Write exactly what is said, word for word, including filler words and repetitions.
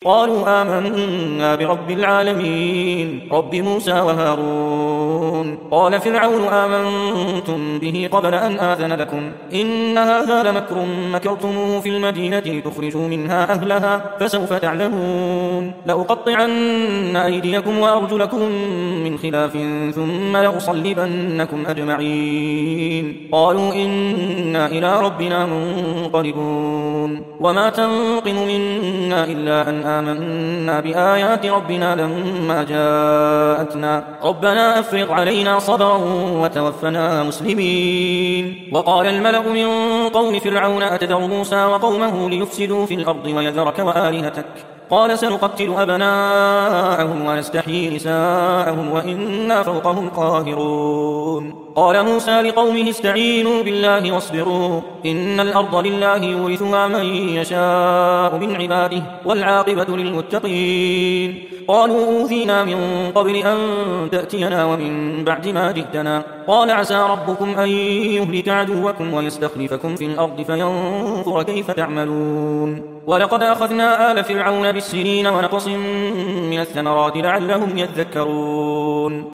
قالوا آمنا برب العالمين رب موسى وهارون. قال فرعون آمنتم به قبل أن آذن لكم إن هذا لمكر مكرتموه في المدينة لتخرجوا منها أهلها فسوف تعلمون لأقطعن أيديكم وأرجلكم من خلاف ثم لأصلبنكم أجمعين. قالوا إنا إلى ربنا منقلبون. وما تنقم منا إلا أن آمنا بآيات ربنا لما جاءتنا ربنا أفرغ علينا صبرا وتوفنا مسلمين. وقال الملأ من قوم فرعون أتذر موسى وقومه ليفسدوا في الأرض ويذرك وآلهتك قال سنقتل أبناءهم ونستحيي نساءهم وإنا فوقهم قاهرون. قال موسى لقومه استعينوا بالله واصبروا إن الأرض لله يورثها من يشاء من عباده والعاقبة للمتقين. قالوا أوذينا من قبل أن تأتينا ومن بعد ما جئتنا قال عسى ربكم أن يهلك عدوكم ويستخلفكم في الأرض فينظر كيف تعملون. ولقد أخذنا آل فرعون بالسنين ونقص من الثمرات لعلهم يذكرون.